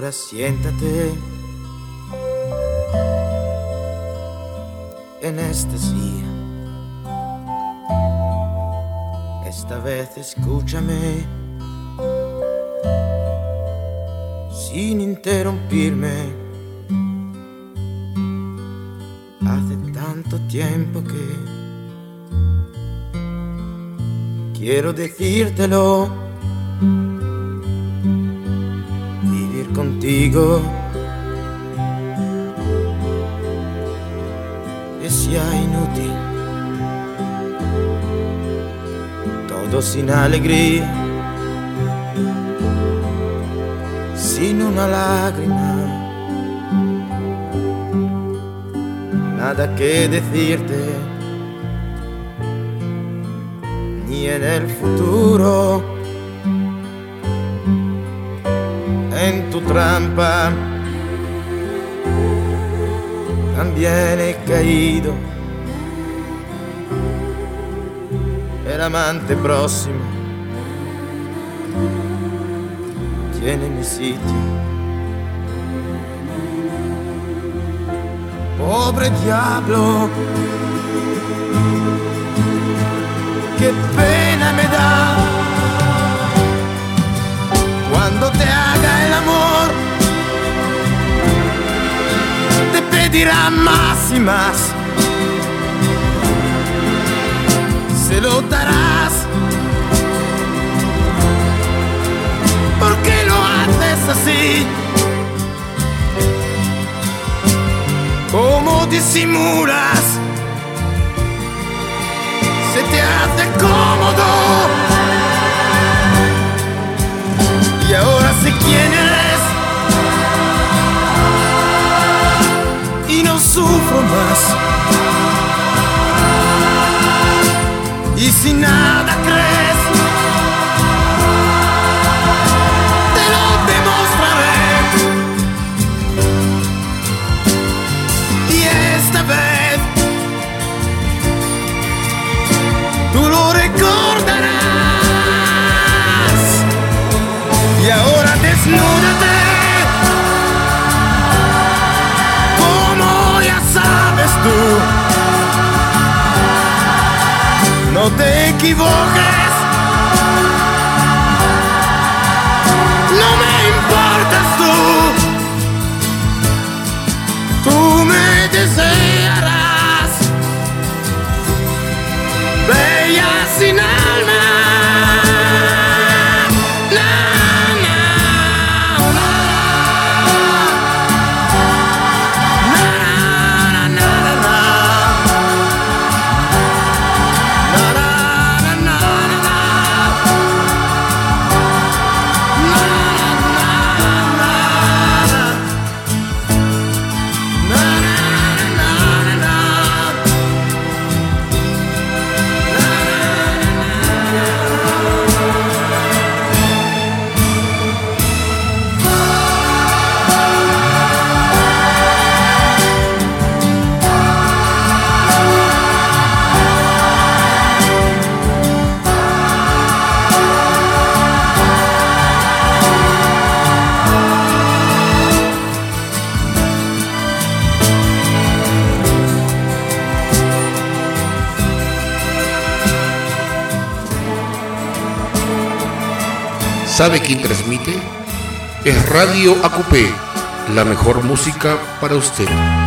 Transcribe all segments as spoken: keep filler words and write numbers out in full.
Ahora siéntate en esta silla. Esta vez escúchame sin interrumpirme. Hace tanto tiempo que quiero decírtelo. Vivir contigo es ya inútil. Todo sin alegría, sin una lágrima, nada que decirte, ni en el futuro. En tu trampa también he caído. El amante próximo tiene mi sitio. Pobre diablo, qué pena me da cuando te haga el amor. Te pedirá más y más. Se lo darás. ¿Por qué lo haces así? ¿Cómo disimulas? Se te hace cómodo. Y ahora sé quién eres y no sufro más. Y si nada crees, te lo demostraré. Y esta vez tú lo recordarás. Y ahora desnúdate, como ya sabes tú. No te equivoques, no me importas tú. Tú me desearás, bella sin alma. ¿Sabe quién transmite? Es Radio A Q P, la mejor música para usted.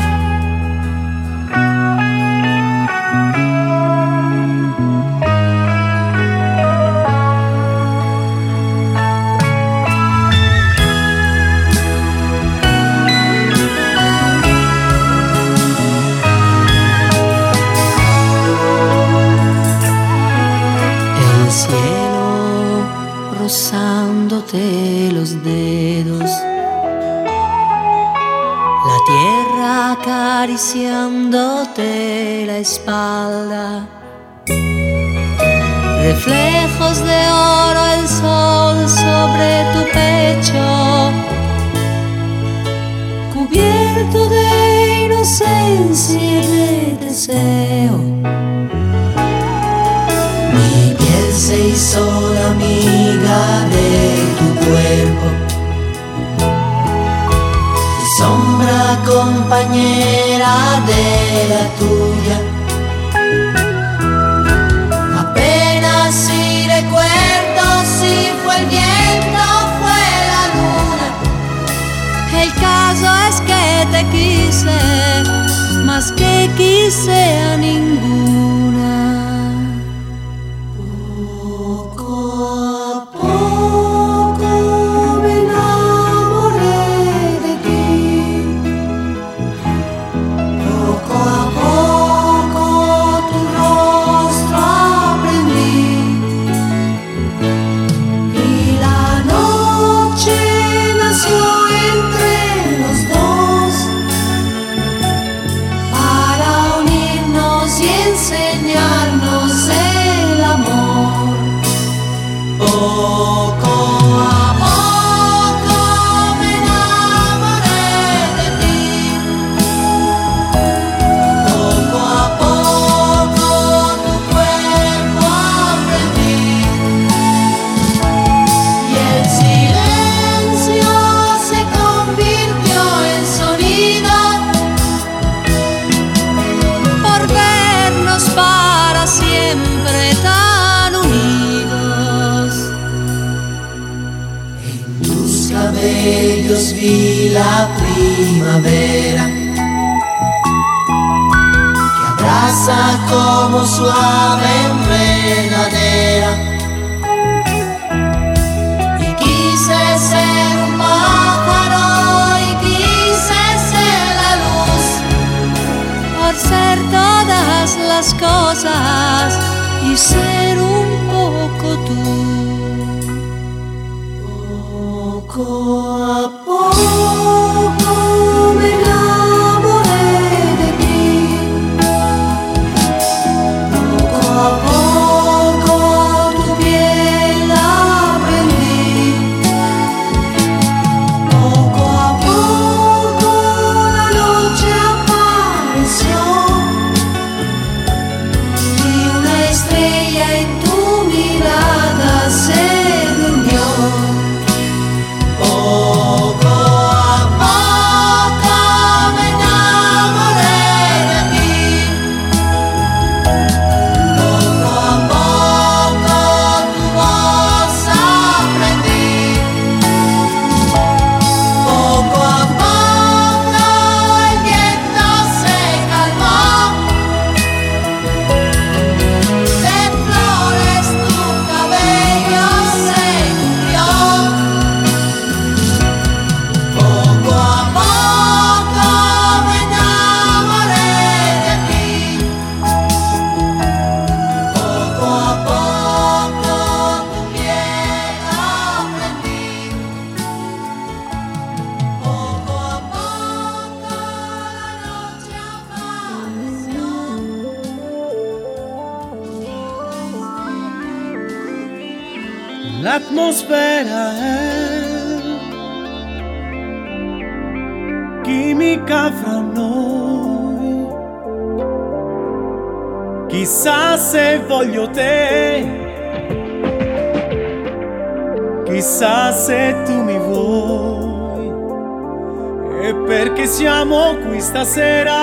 Los dedos, la tierra acariciándote la espalda, reflejos de oro, el sol sobre tu pecho, cubierto de inocencia y de deseo. Mi piel se hizo la amiga de tu cuerpo, compañera de la tuya. Apenas si recuerdo si fue el viento o fue la luna. El caso es que te quise, más que quise a ninguna. Poco a poco me enamoré de ti. Poco a poco tu rostro aprendí. Y la noche nació entre los dos para unirnos y enseñarnos el amor. Poco a poco me enamoré de ti. Poco a poco tu cuerpo aprendí. Y el silencio se convirtió en sonido Por vernos para siempre tan unidos. En tus cabellos vi la primavera que abraza como suave enredadera. Y quise ser un pájaro y quise ser la luz. Por ser todas las cosas y ser un poco tú. Poco a poco me enamoré de ti. Poco a poco tu piel aprendí. Poco a poco la noche apareció y una estrella en tu mirada se durmió. Poco a poco me enamoré de ti. Poco a poco tu voz aprendí. Poco a poco el viento se calmó. De flores tu cabello se cubrió. Poco a poco me enamoré de ti. Poco a poco tu piel aprendí. Poco a poco la noche apareció. L'atmosfera è chimica fra noi. Chissà se voglio te, chissà se tu mi vuoi. E perché siamo qui stasera,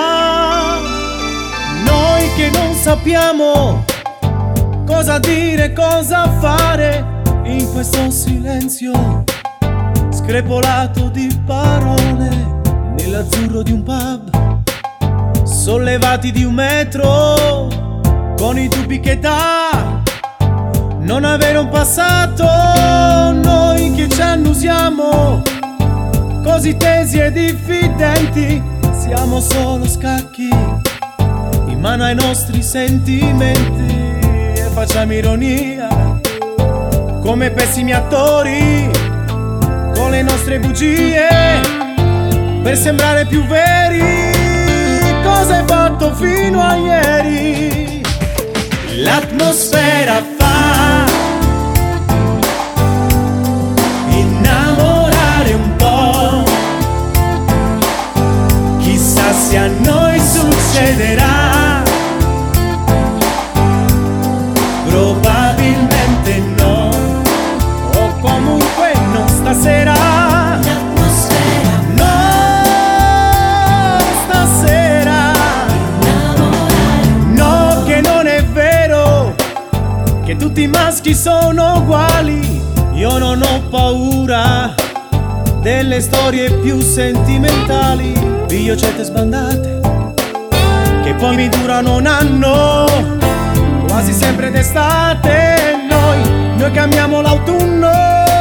noi che non sappiamo cosa dire, cosa fare in questo silenzio screpolato di parole nell'azzurro di un pub, sollevati di un metro con i dubbi che dà non avere un passato. Noi che ci annusiamo così tesi e diffidenti, siamo solo scacchi in mano ai nostri sentimenti e facciamo ironia come pessimi attori con le nostre bugie per sembrare più veri. Cosa hai fatto fino a ieri? L'atmosfera fa innamorare un po'. Chissà se a noi succederà. Probabilmente no, o comunque non stasera. L'atmosfera No, sono uguali, io non ho paura delle storie più sentimentali, piglio certe sbandate che poi mi durano un anno, quasi sempre d'estate. Noi, noi chiamiamo l'autunno,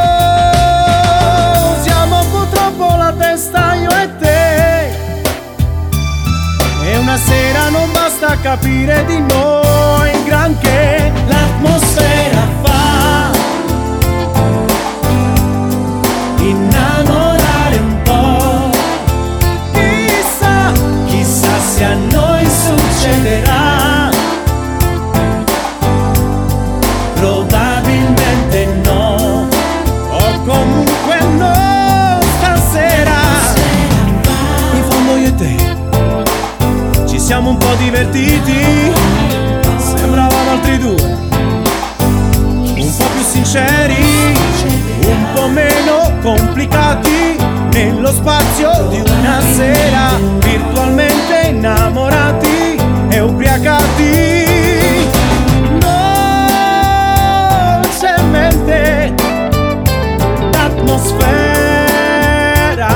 usiamo un po' troppo la testa io e te, e una sera non basta capire di noi granché, l'atmosfera fa innamorare un po', chissà, chissà se a noi succederà, probabilmente no, o comunque no stasera, in fondo io e te ci siamo un po' divertiti, sembravamo altri due, un po' più sinceri, un po' meno complicati, nello spazio di una sera, virtualmente innamorati e ubriacati, dolcemente l'atmosfera.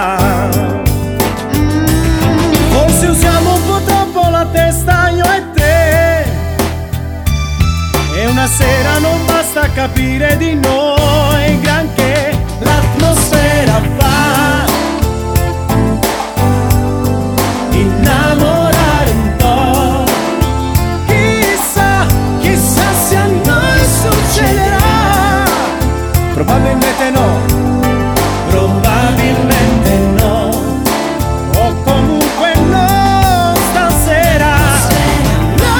Forse usiamo un po' troppo la testa io e te, e una sera non basta capire di noi granché, l'atmosfera fa innamorare un po', chissà, chissà se a noi succederà, probabilmente no, probabilmente no, o comunque no stasera, no,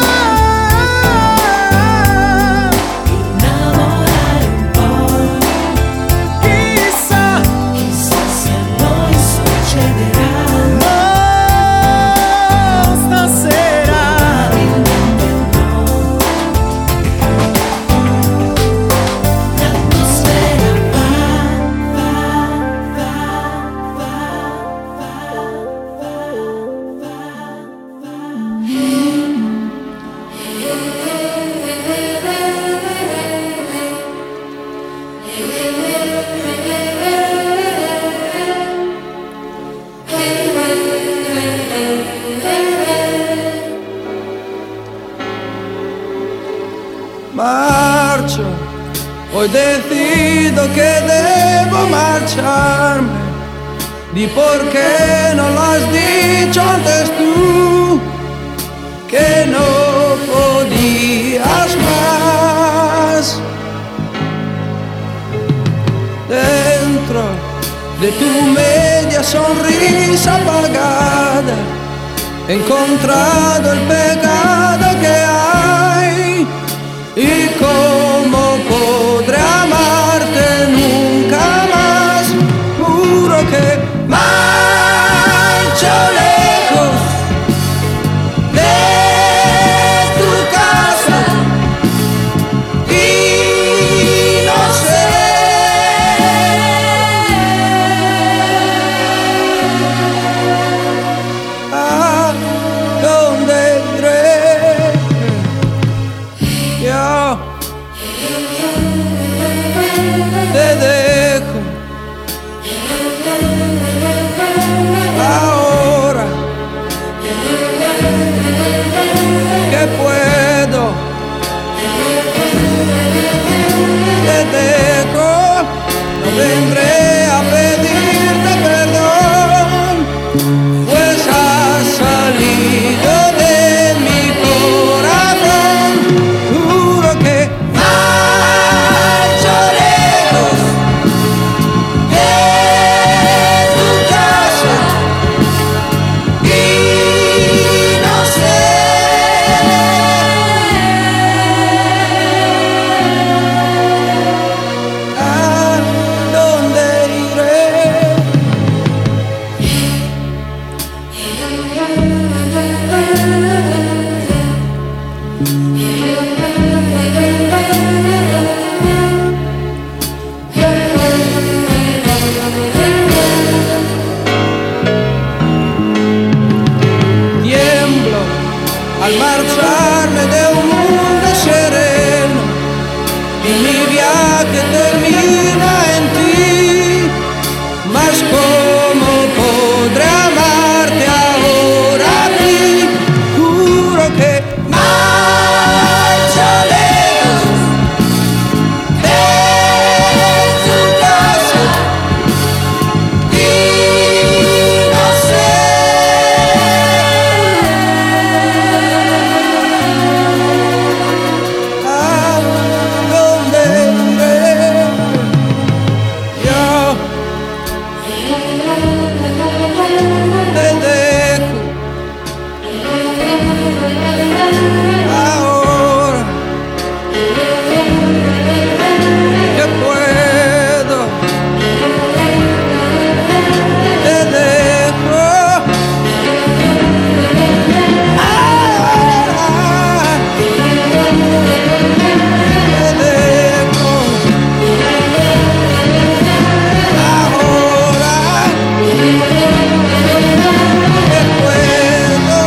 innamorare un po', chissà, chissà se a noi succederà, no stasera, probabilmente no, l'atmosfera va, va, va, va, Marcho, hoy decido que debo marcharme. Di por qué no lo has dicho antes tú, que no podías más. Dentro de tu media sonrisa apagada, he encontrado el pecado que hay. ¿Y cómo podré amarte nunca más? Juro que marcho lejos de tu casa y no sé a dónde iré. y mi viaje termina en ti. Mas cómo podré amarte ahora a ti, juro que marcha lejos de tu casa y no sé a dónde iré. Yo te dejo ahora que puedo, te dejo ahora, te dejo ahora que puedo,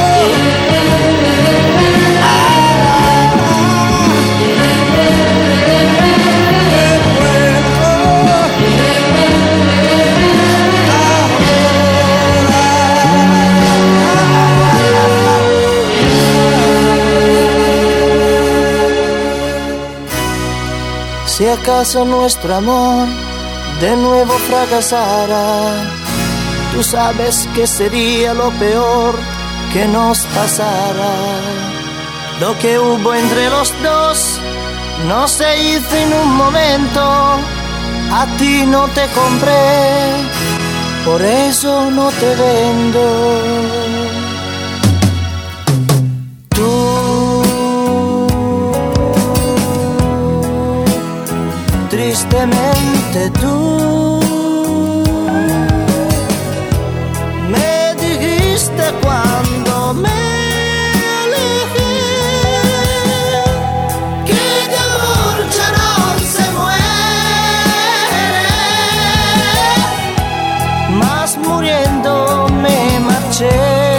Si acaso nuestro amor de nuevo fracasara, tú sabes que sería lo peor que nos pasara. Lo que hubo entre los dos no se hizo en un momento. A ti no te compré, por eso no te vendo. Tristemente tú me dijiste cuando me alejé que de amor ya no se muere, mas muriendo me marché.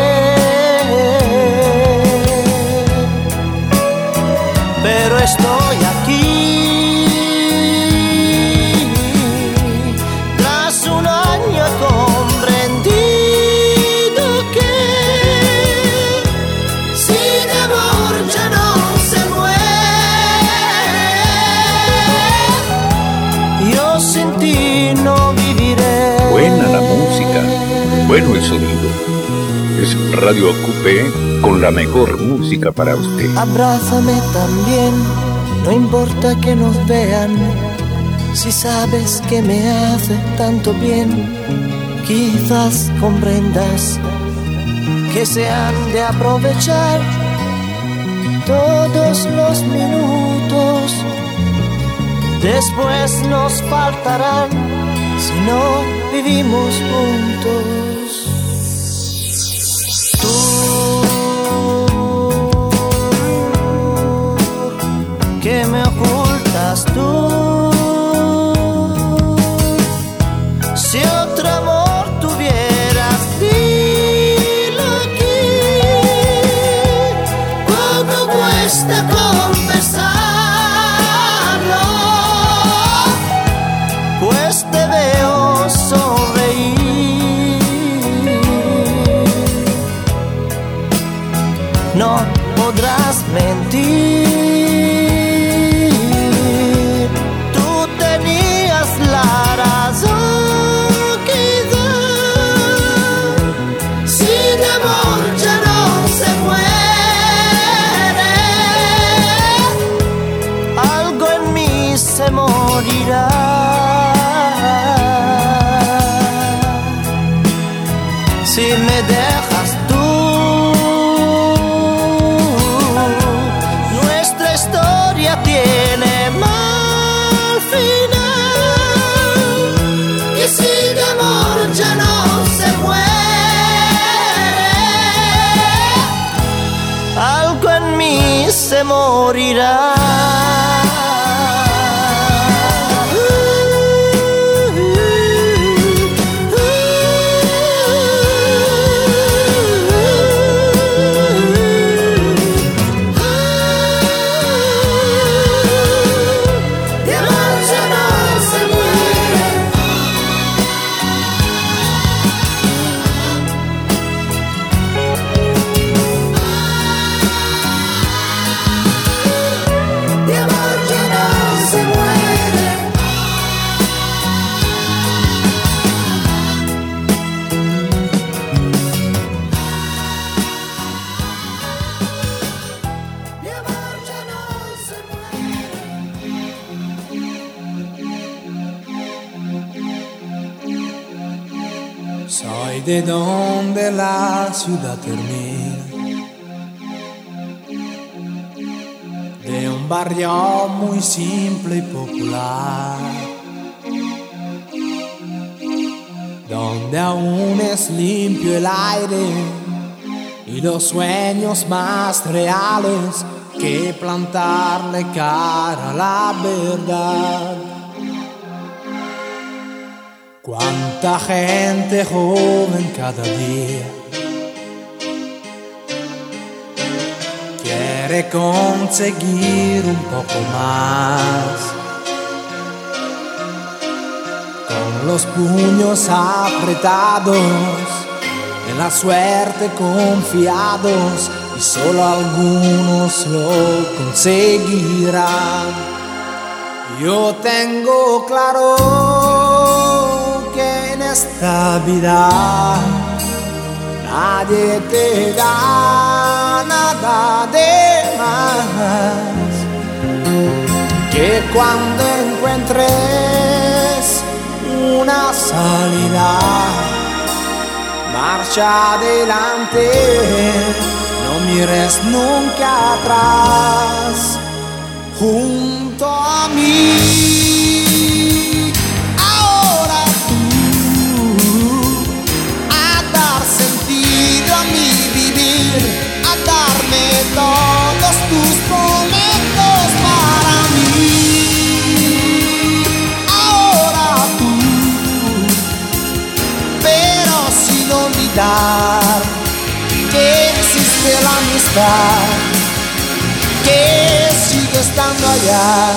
Pero estoy aquí bueno el sonido. Es Radio Acupé con la mejor música para usted. Abrázame también, no importa que nos vean. Si sabes que me hace tanto bien, quizás comprendas que se han de aprovechar todos los minutos. Después nos faltarán si no vivimos juntos. ¿Qué me ocultas tú? Si otro amor tuvieras, dilo aquí. ¿Cuánto cuesta confesarlo? Pues te veo sonreír. No podrás mentir. Morirá. Si me dejas tú, nuestra historia tiene mal final. Y si de amor ya no se muere, algo en mí se morirá. Soy de donde la ciudad termina, de un barrio muy simple y popular, donde aún es limpio el aire y los sueños más reales que plantarle cara a la verdad. Cuánta gente joven cada día quiere conseguir un poco más, con los puños apretados, en la suerte confiados, y solo algunos lo conseguirán. Yo tengo claro que en esta vida nadie te da nada de más, que cuando encuentres una salida, marcha adelante, no mires nunca atrás. Junto a mí, ahora tú, a dar sentido a mi vivir, a darme todos tus momentos para mí. Ahora tú, pero sin olvidar que existe la amistad, que sigue estando allá,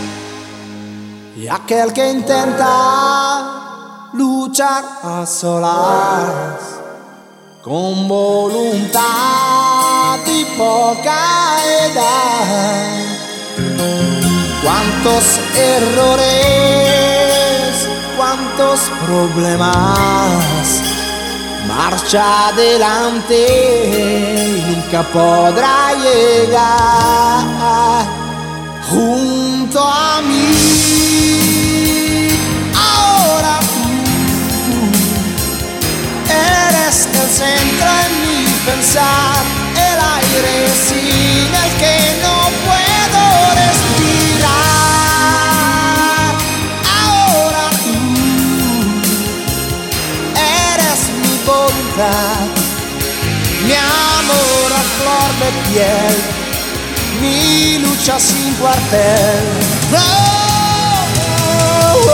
y aquel que intenta luchar a solas, con voluntad y poca edad. Cuántos errores, cuántos problemas, marcha adelante y nunca podrá llegar junto a mí. Ahora tú eres el centro en mi pensar, el aire sin el que no puedo respirar. Ahora tú eres mi voluntad, mi amor a flor de piel, mi lucha sin cuartel. Oh, oh, oh,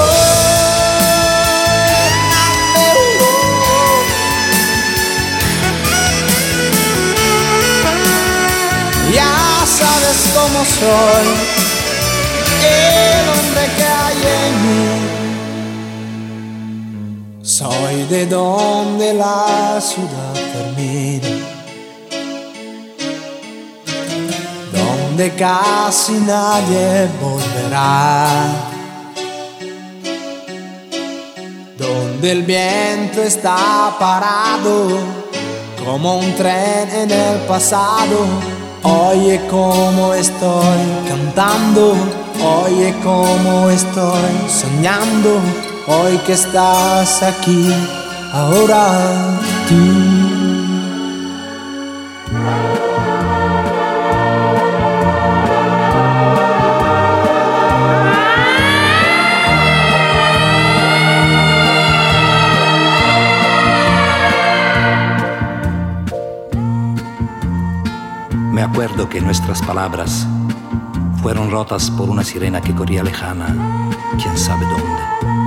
oh. Ya sabes cómo soy, el hombre que hay en mí. Soy de donde la ciudad termina, donde casi nadie volverá, donde el viento está parado como un tren en el pasado. Oye cómo estoy cantando, oye cómo estoy soñando, hoy que estás aquí, ahora tú. Me acuerdo que nuestras palabras fueron rotas por una sirena que corría lejana, quién sabe dónde.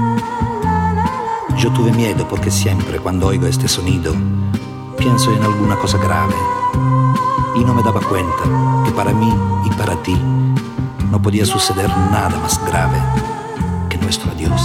Yo tuve miedo porque siempre cuando oigo este sonido pienso en alguna cosa grave y no me daba cuenta que para mí y para ti no podía suceder nada más grave que nuestro adiós.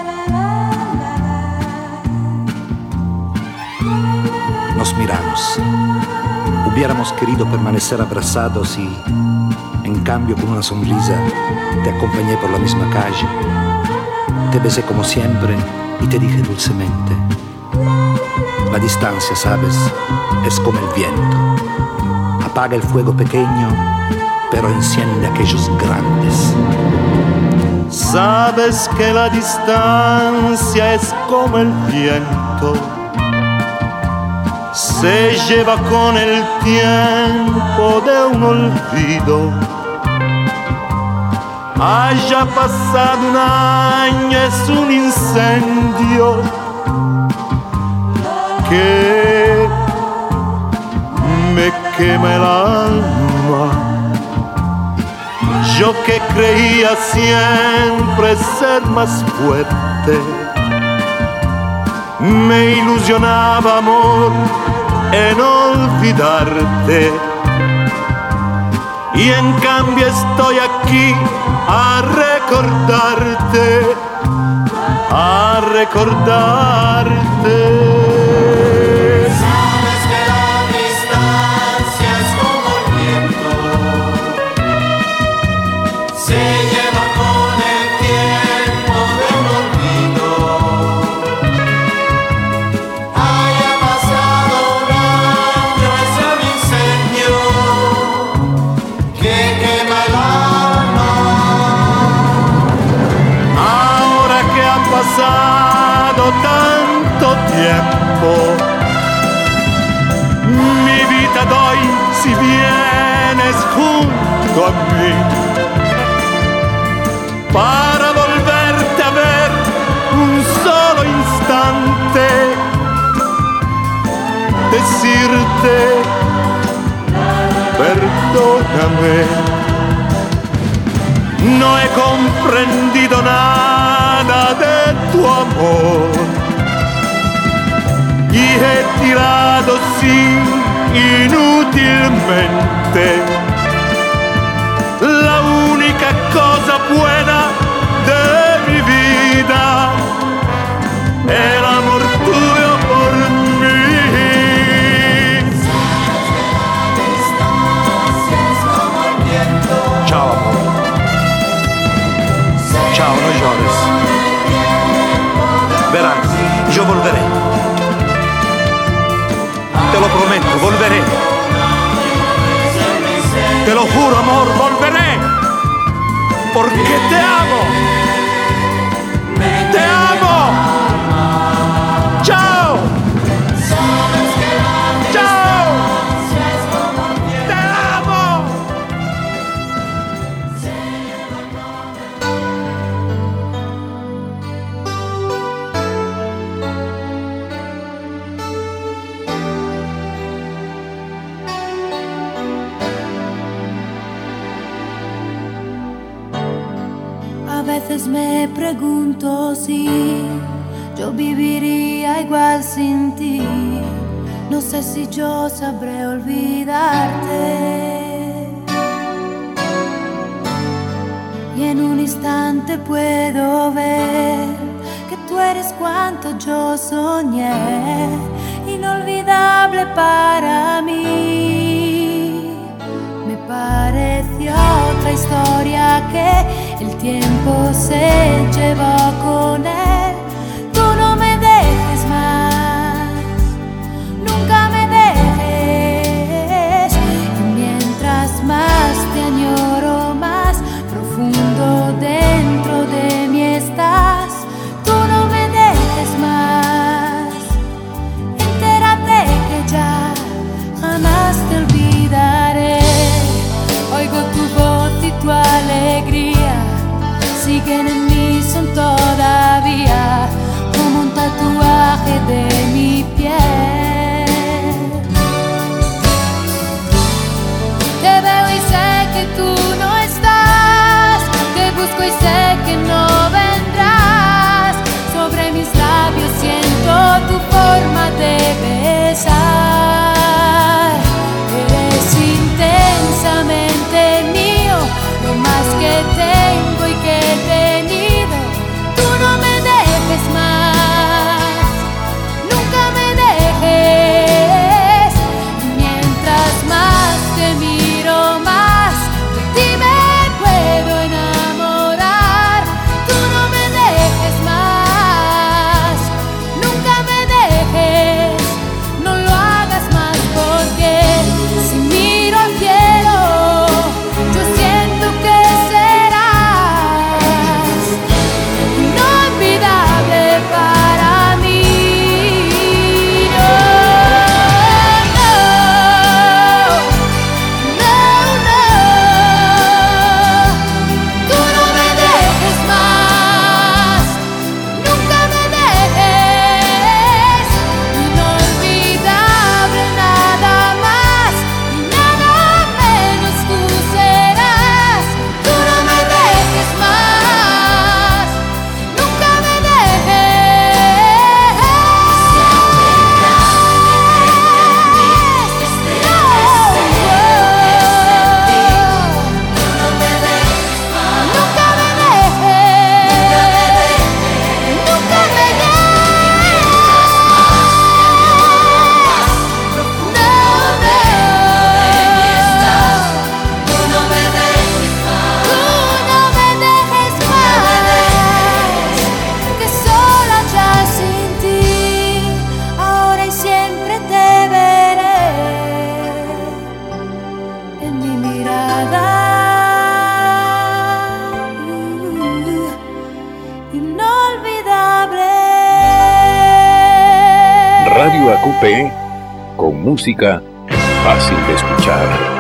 Nos miramos. Hubiéramos querido permanecer abrazados y, en cambio, con una sonrisa, te acompañé por la misma calle. Te besé como siempre y te dije dulcemente: la distancia, sabes, es como el viento. Apaga el fuego pequeño, pero enciende aquellos grandes. Sabes que la distancia es como el viento. se lleva con el tiempo de un olvido. Haya pasado un año, es un incendio que me quema el alma. Yo que creía siempre ser más fuerte, me ilusionaba, amor, en olvidarte. Y en cambio estoy aquí a recordarte, a recordarte. Tanto tiempo, mi vida doy si vienes junto a mí, para volverte a ver un solo instante, decirte perdóname. No he comprendido nada de tu amor y he tirado sin inútilmente la única cosa buena de mi vida, el amor tuyo por mí. Chao, amor. Chao, no llores. Verás, yo volveré. Te lo prometo, volveré. Te lo juro, amor, volveré. Porque te amo. Te amo. Chao. Chao. Te amo. A veces me pregunto si yo viviría igual sin ti. No sé si yo sabré olvidarte. Y en un instante puedo ver que tú eres cuanto yo soñé, inolvidable para mí. Me pareció otra historia que el tiempo se llevó con él. Tú no me dejes más, nunca me dejes. Y mientras más te añoro, más profundo dentro de mí estás. Tú no me dejes más, entérate que ya jamás te olvidaré. Oigo tu voz y tu alegría siguen en mí, son todavía como un tatuaje de mi piel. Te veo y sé que tú no estás, te busco y sé que no vendrás. Sobre mis labios siento tu forma de besar. Eres intensamente mío, lo más que tengo y que he tenido. Tú no me dejes más, Radio A Q P con música fácil de escuchar.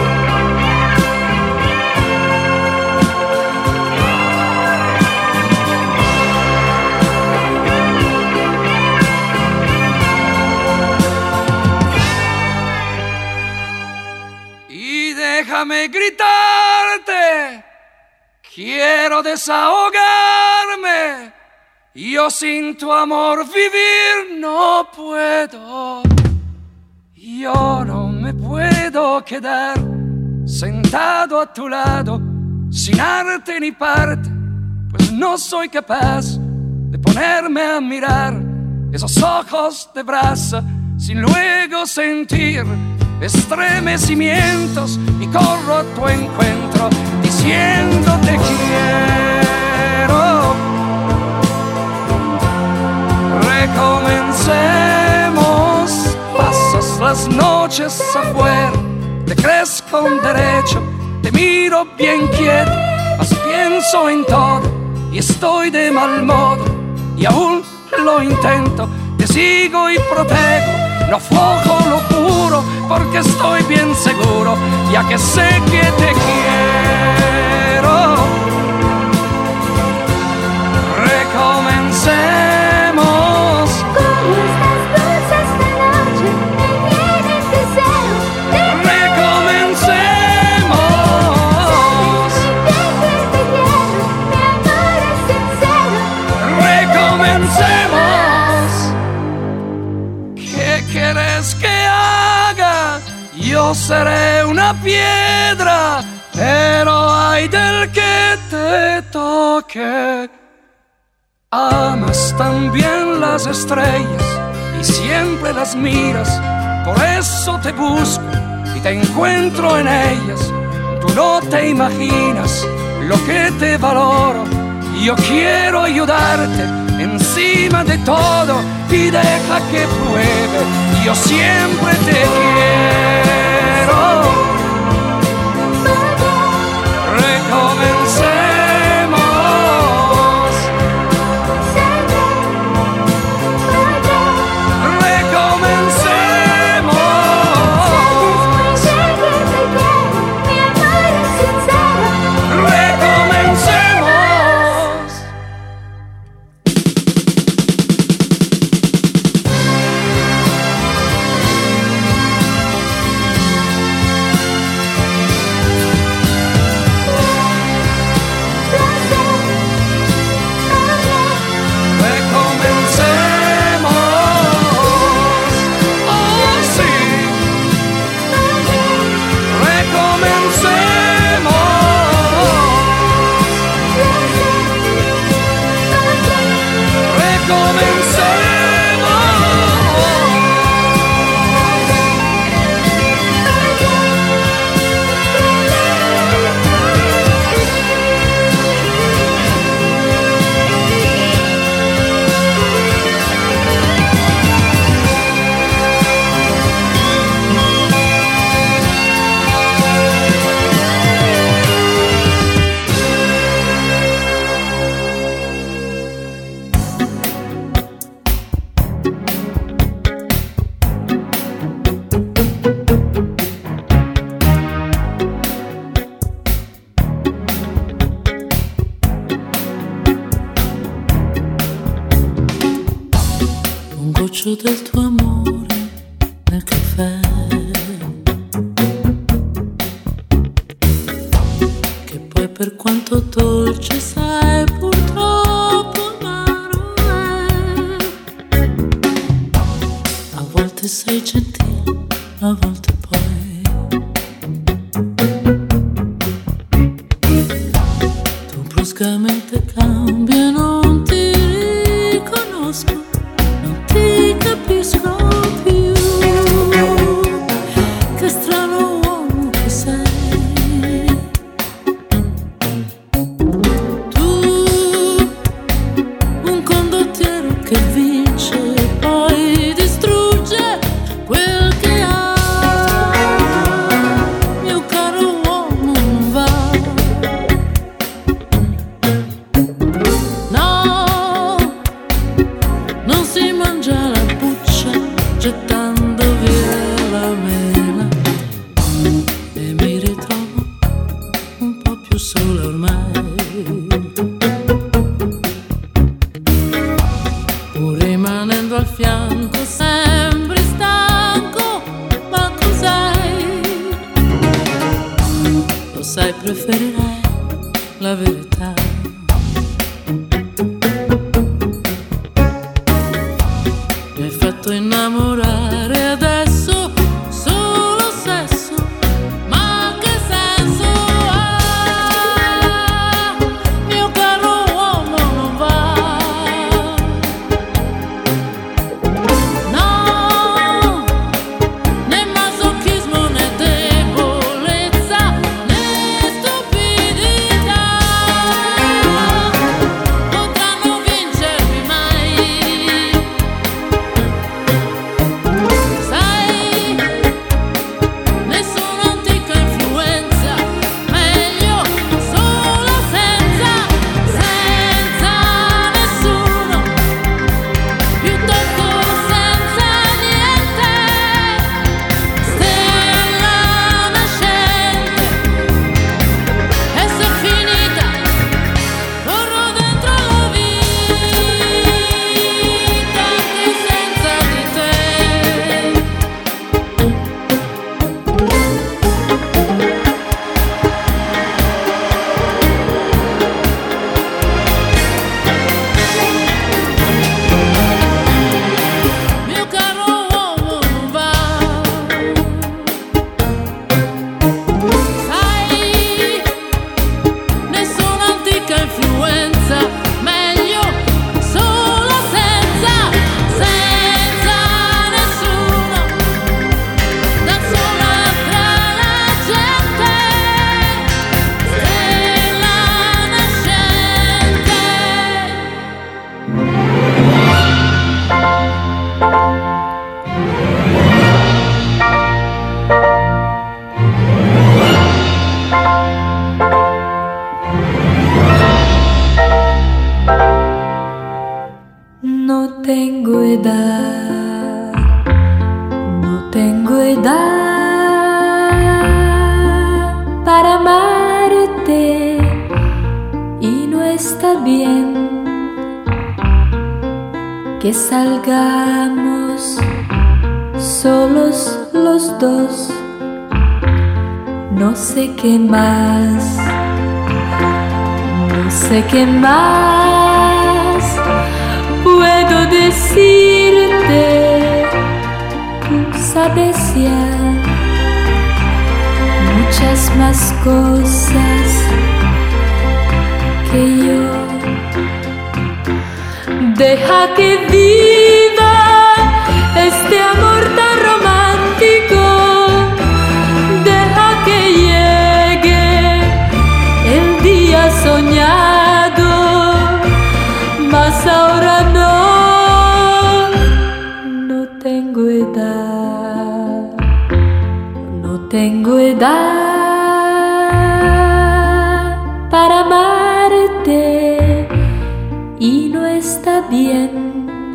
Déjame gritarte, quiero desahogarme, yo sin tu amor vivir no puedo, yo no me puedo quedar sentado a tu lado, sin arte ni parte, pues no soy capaz de ponerme a mirar esos ojos de brasa, sin luego sentir estremecimientos y corro a tu encuentro diciéndote quiero. Recomencemos, pasas las noches afuera, te crees con derecho, te miro bien quieto, mas pienso en todo y estoy de mal modo y aún lo intento, te sigo y protego. No aflojo, lo juro, porque estoy bien seguro, ya que sé que te quiero. Recomencemos. Como estas dulces de noche me vienen de cero. Recomencemos. Te quiero, mi amor es sincero. Recomencemos. ¿Qué quieres que haga? Yo seré una piedra, pero ay del que te toque. Amas también las estrellas y siempre las miras, por eso te busco y te encuentro en ellas. Tú no te imaginas lo que te valoro, yo quiero ayudarte encima de todo y deja que pruebe, yo siempre te quiero. Recomencemos. Recomencemos. Recomencemos. del tuo amore nel caffè, che poi per quanto dolce sai purtroppo amaro è. A volte sei gentile, a volte poi tu bruscamente cambi e non ti riconosco, ti capisco più. Che strano uomo che sei. Tu, un condottiero che vince e poi distrugge quel che ha. Mio caro uomo, non va. No. edad, no tengo edad para amarte y no está bien que salgamos solos los dos. No sé qué más, no sé qué más puedo decirte. Tú sabes ya muchas más cosas que yo. Deja que viva este amor tan romántico. Deja que llegue el día soñado. Mas ahora no, no tengo edad, no tengo edad para amarte y no está bien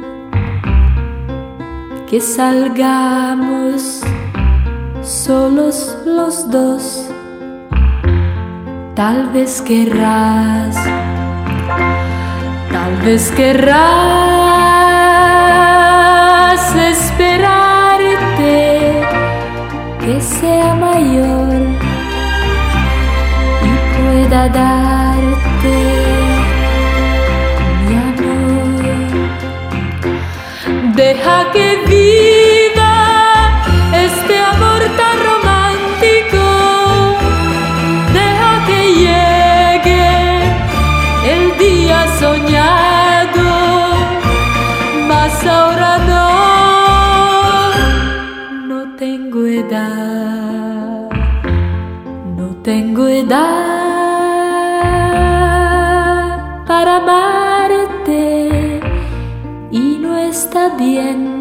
que salgamos solos los dos. Tal vez querrás, tal vez querrás esperarte que sea mayor y pueda darte mi amor. Deja que viva este amor tan romántico. Deja que llegue el día soñado. Mas ahora no, no tengo edad, no tengo edad para amarte y no está bien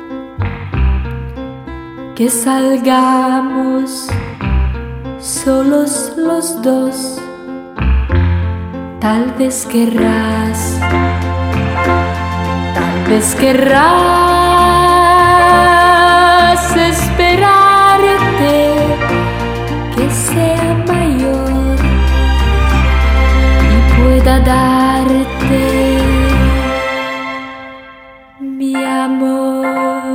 que salgamos solos los dos. Tal vez querrás, tal vez querrás esperarte que sea mayor y pueda darte mi amor.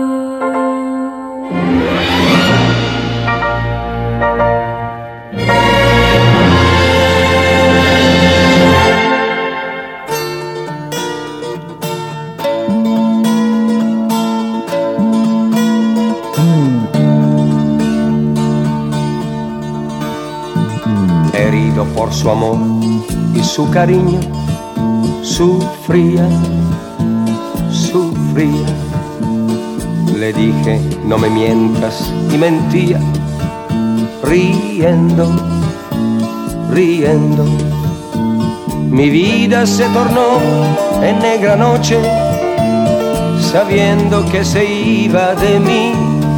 Herido por su amor y su cariño, sufría, sufría. Le dije, no me mientas, y mentía, riendo, riendo. Mi vida se tornó en negra noche, sabiendo que se iba de mí.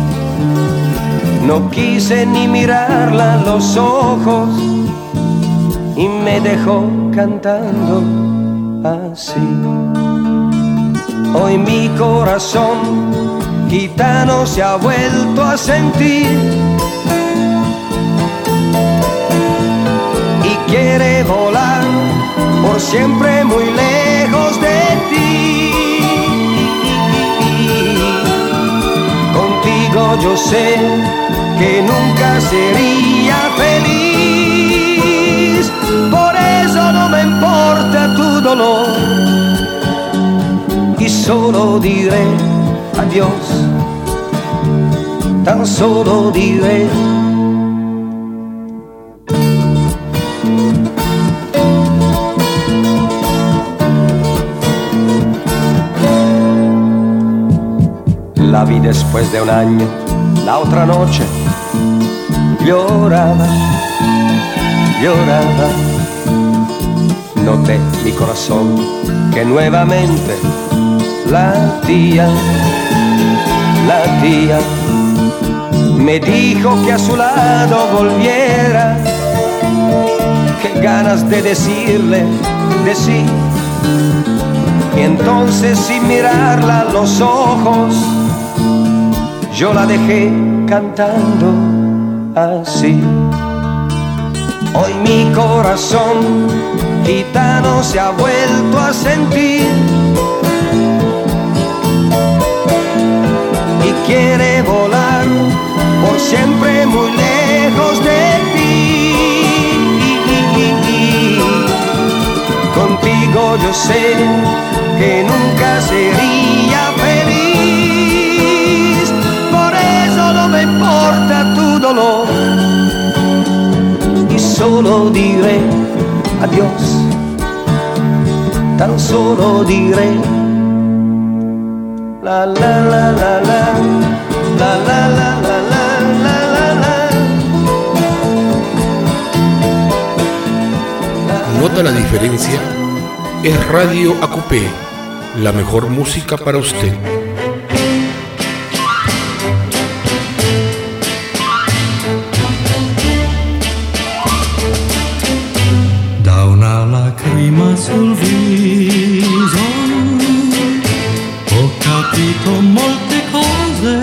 No quise ni mirarla a los ojos y me dejó cantando así. Hoy mi corazón gitano se ha vuelto a sentir y quiere volar por siempre muy lejos de ti. Contigo yo sé que nunca sería feliz, por eso no me importa tu dolor y solo diré adiós, tan solo diré. La vi después de un año, la otra noche, lloraba, lloraba. Noté mi corazón que nuevamente latía, latía. Me dijo que a su lado volviera, qué ganas de decirle de sí. Y entonces sin mirarla a los ojos, yo la dejé cantando así. Hoy mi corazón gitano se ha vuelto a sentir y quiere volar por siempre muy lejos de ti. Contigo yo sé que nunca sería feliz, por eso no me importa tu dolor y solo diré adiós, tan solo diré la la la la la la la la la la la la. ¿Nota la diferencia? Es Radio A Q P, la mejor música para usted. Da una lacrima sul viso ho capito molte cose,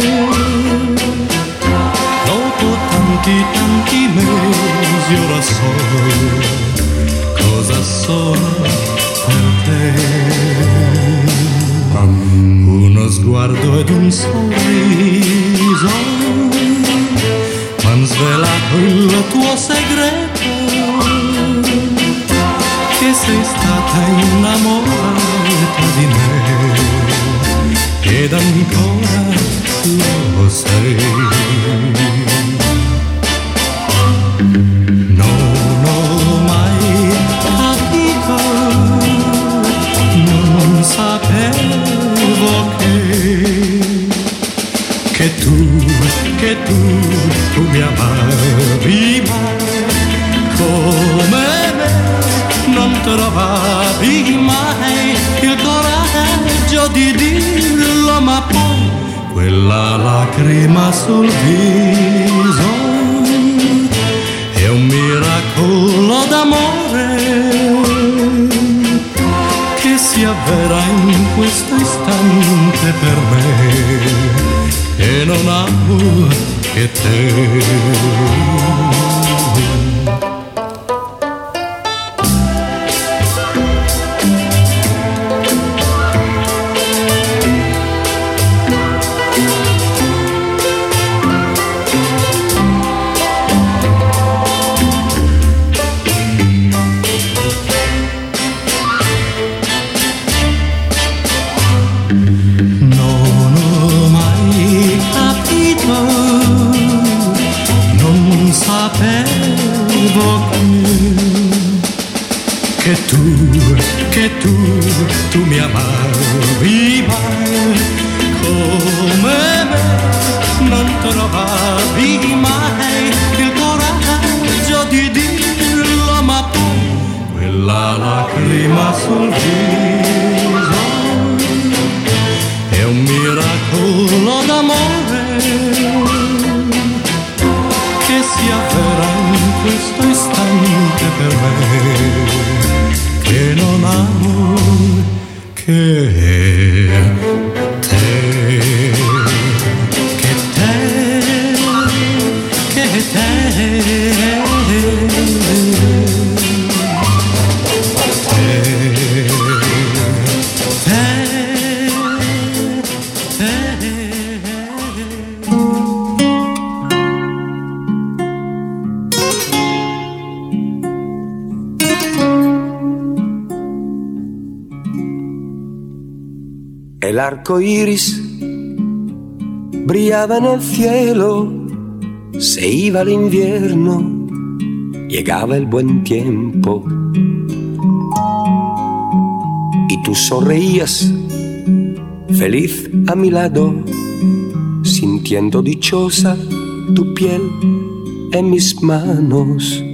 dopo tanti tanti mesi ora so cosa sono per te. Uno sguardo ed un sorriso m'han svelato il tuo segreto, che sei stata innamorata di me ed ancora lo sei. Non ho mai capito, non sapevo che che tu, che tu, tu mi amavi mai come me, non trovavi mai il coraggio di dirlo, ma poi quella lacrima sul viso è un miracolo d'amore che si avvera in questo istante per me, e non amo che te. Che tu, che tu, tu mi amavi mai come me, non trovavi mai il coraggio di dirlo, ma poi quella lacrima sul viso è un miracolo d'amore che si avvera in questo istante per me, che non amo che te, che te, che te, El arco iris brillaba en el cielo, se iba el invierno, llegaba el buen tiempo. Y tú sonreías, feliz a mi lado, sintiendo dichosa tu piel en mis manos.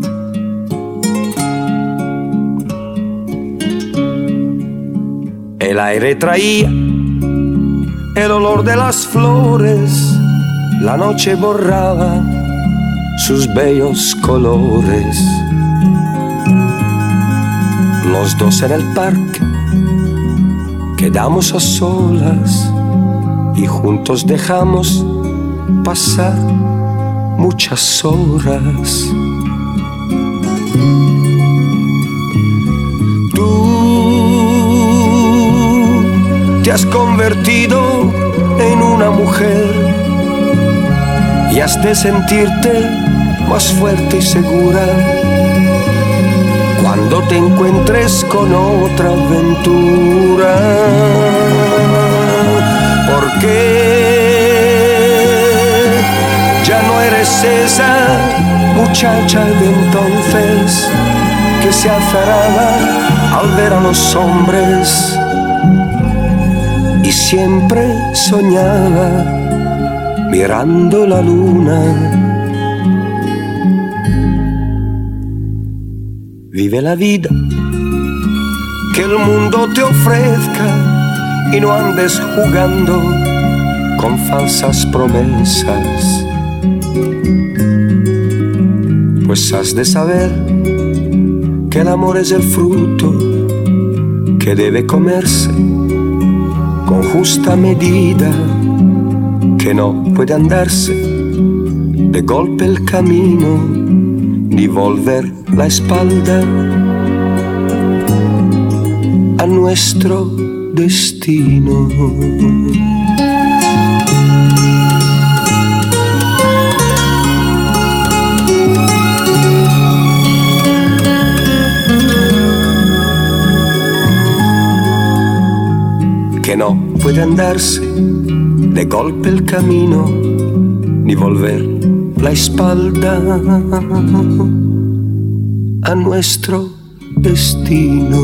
El aire traía el olor de las flores, la noche borraba sus bellos colores. Los dos en el parque, quedamos a solas y juntos dejamos pasar muchas horas. Tú te has convertido en una mujer y has de sentirte más fuerte y segura cuando te encuentres con otra aventura. Porque ya no eres esa muchacha de entonces que se azaraba al ver a los hombres y siempre soñaba mirando la luna. Vive la vida que el mundo te ofrezca y no andes jugando con falsas promesas, pues has de saber que el amor es el fruto que debe comerse con justa medida, que no puede andarse de golpe el camino ni volver la espalda a nuestro destino. Que no puede andarse de golpe el camino ni volver la espalda a nuestro destino.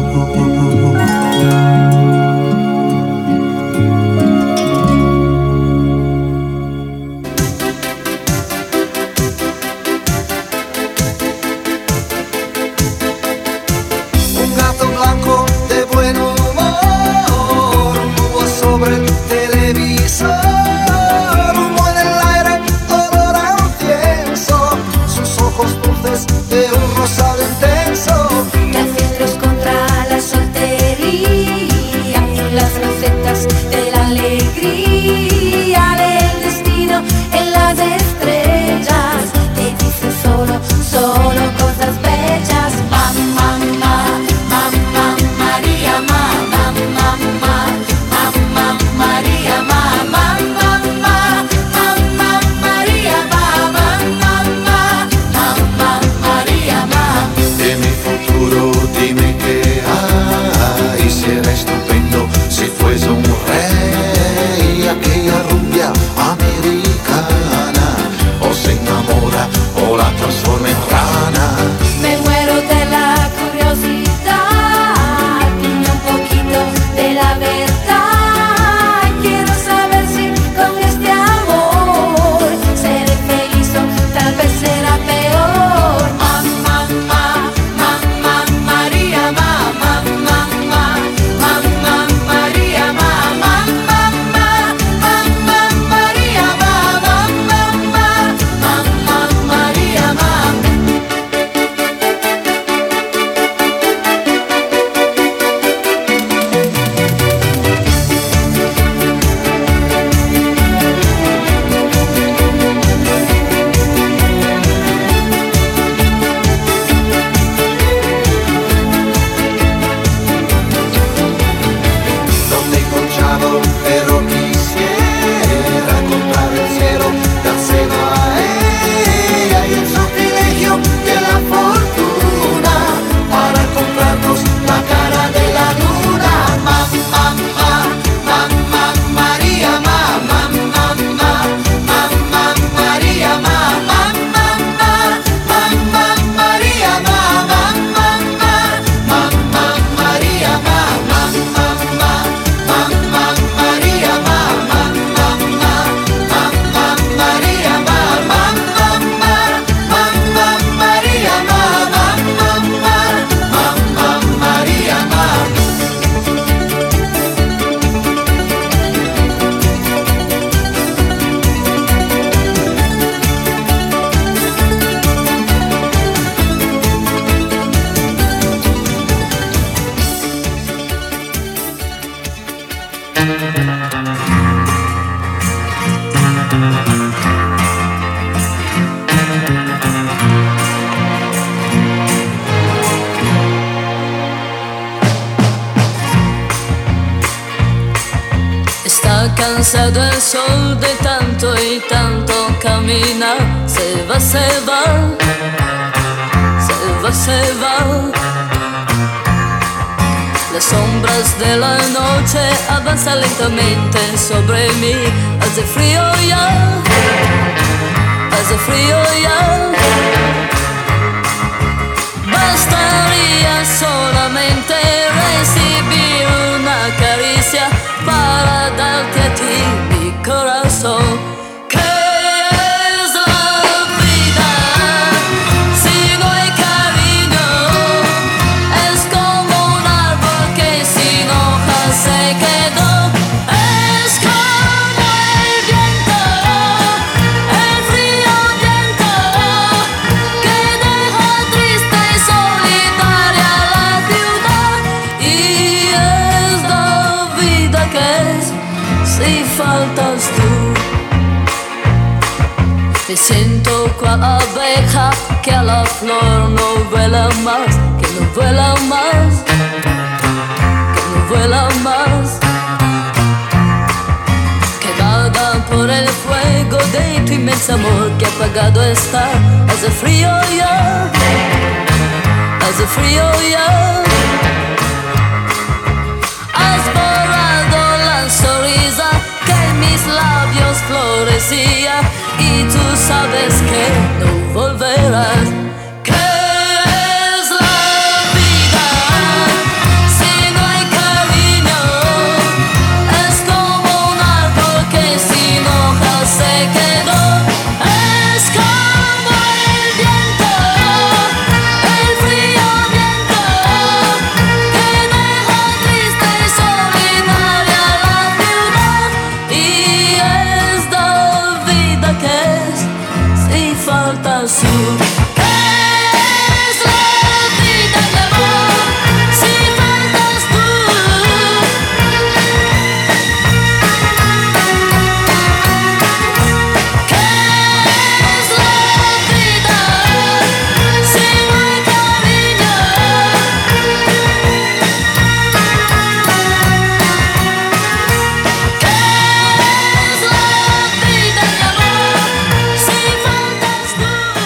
Un gato blanco de buen humor, humo sobre el televisor, humo en el aire, olor a incienso, sus ojos dulces de un rosado intenso. Te filtros contra la soltería. Cansado el sol de tanto y tanto caminar, se va, se va, se va, se va. Las sombras de la noche avanzan lentamente sobre mí. Hace frío ya, hace frío ya. Bastaría solamente recibir una caricia para darte a ti mi corazón. ¿Qué es la vida si no hay cariño? Es como un árbol que sin hojas se quedó. Es como el viento, el frío viento que deja triste y solitaria la ciudad. Y es la vida que es si faltas tú. Me siento cual abeja que a la flor no vuela más, que no vuela más, que no vuela más. Quemada por el fuego de tu inmenso amor que apagado está. Hace frío ya, hace frío ya. Has borrado la sonrisa que en mis labios florecía y tú sabes que no volverás. ¿Qué es la vida si no hay cariño? Es como un árbol que sin hojas se quedó. Es como el viento, el frío viento que deja triste y solitaria la ciudad. Y es la vida que es si faltas tú. ¿Qué es la vida, mi amor, si faltas tú? ¿Qué es la vida si no hay cariño? ¿Qué es la vida, mi amor, si faltas tú?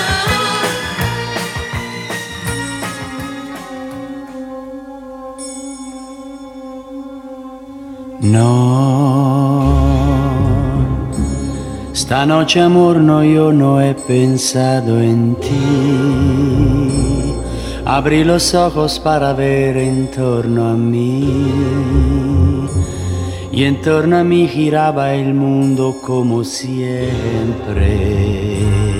No, esta noche amor no, yo no he pensado en ti. Abrí los ojos para ver en torno a mí y en torno a mí giraba el mundo como siempre.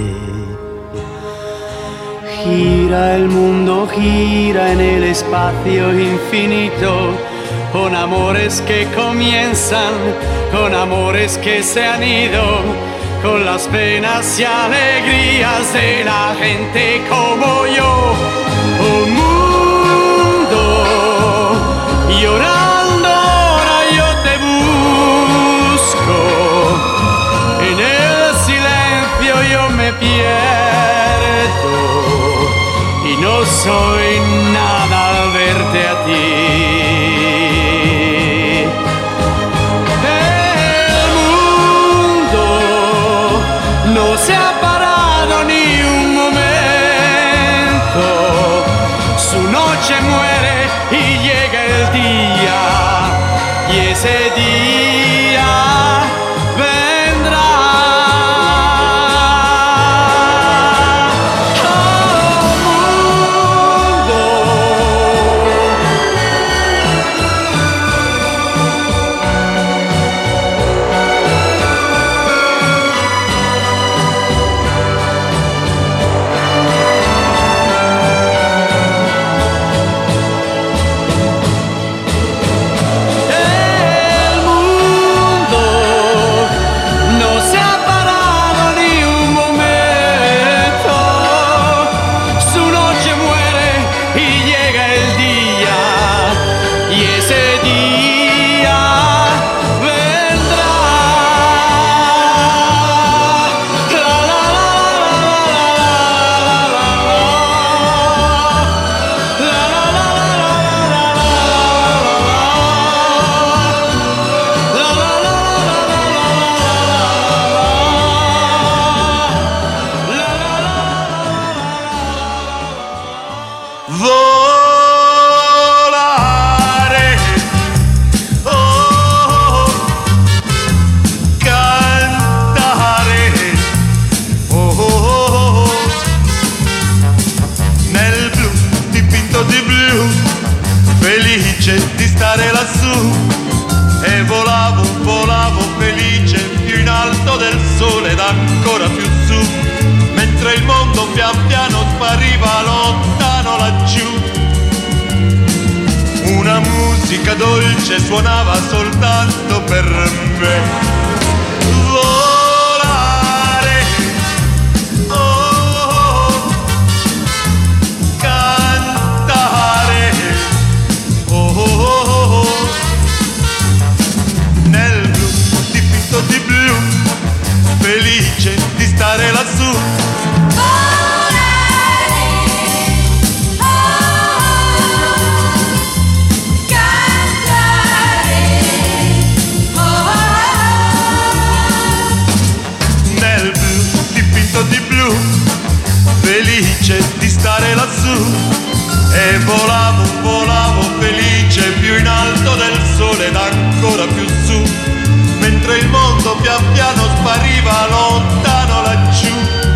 Gira el mundo, gira en el espacio infinito, con amores que comienzan, con amores que se han ido, con las penas y alegrías de la gente como yo. Un mundo llorando, ahora yo te busco, en el silencio yo me pierdo y no soy nada al verte a ti. No se ha parado ni un momento, su noche muere y llega el día, y ese día vendrá. Oh, mundo. felice di stare lassù. E volavo, volavo felice più in alto del sole ed ancora più su, mentre il mondo pian piano spariva lontano laggiù. Una musica dolce suonava soltanto per me. Volare, oh, oh, cantare, oh, oh, oh, nel blu dipinto di blu, felice di stare lassù. Di blu, felice di stare lassù. E volavo, volavo felice più in alto del sole ed ancora più su, mentre il mondo pian piano spariva lontano laggiù.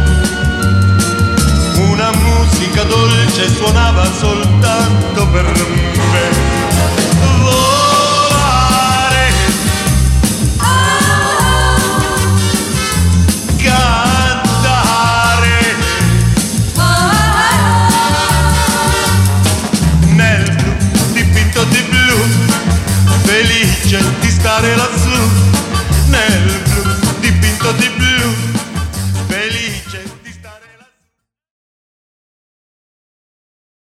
Una musica dolce suonava soltanto per me. Felice di stare lassù.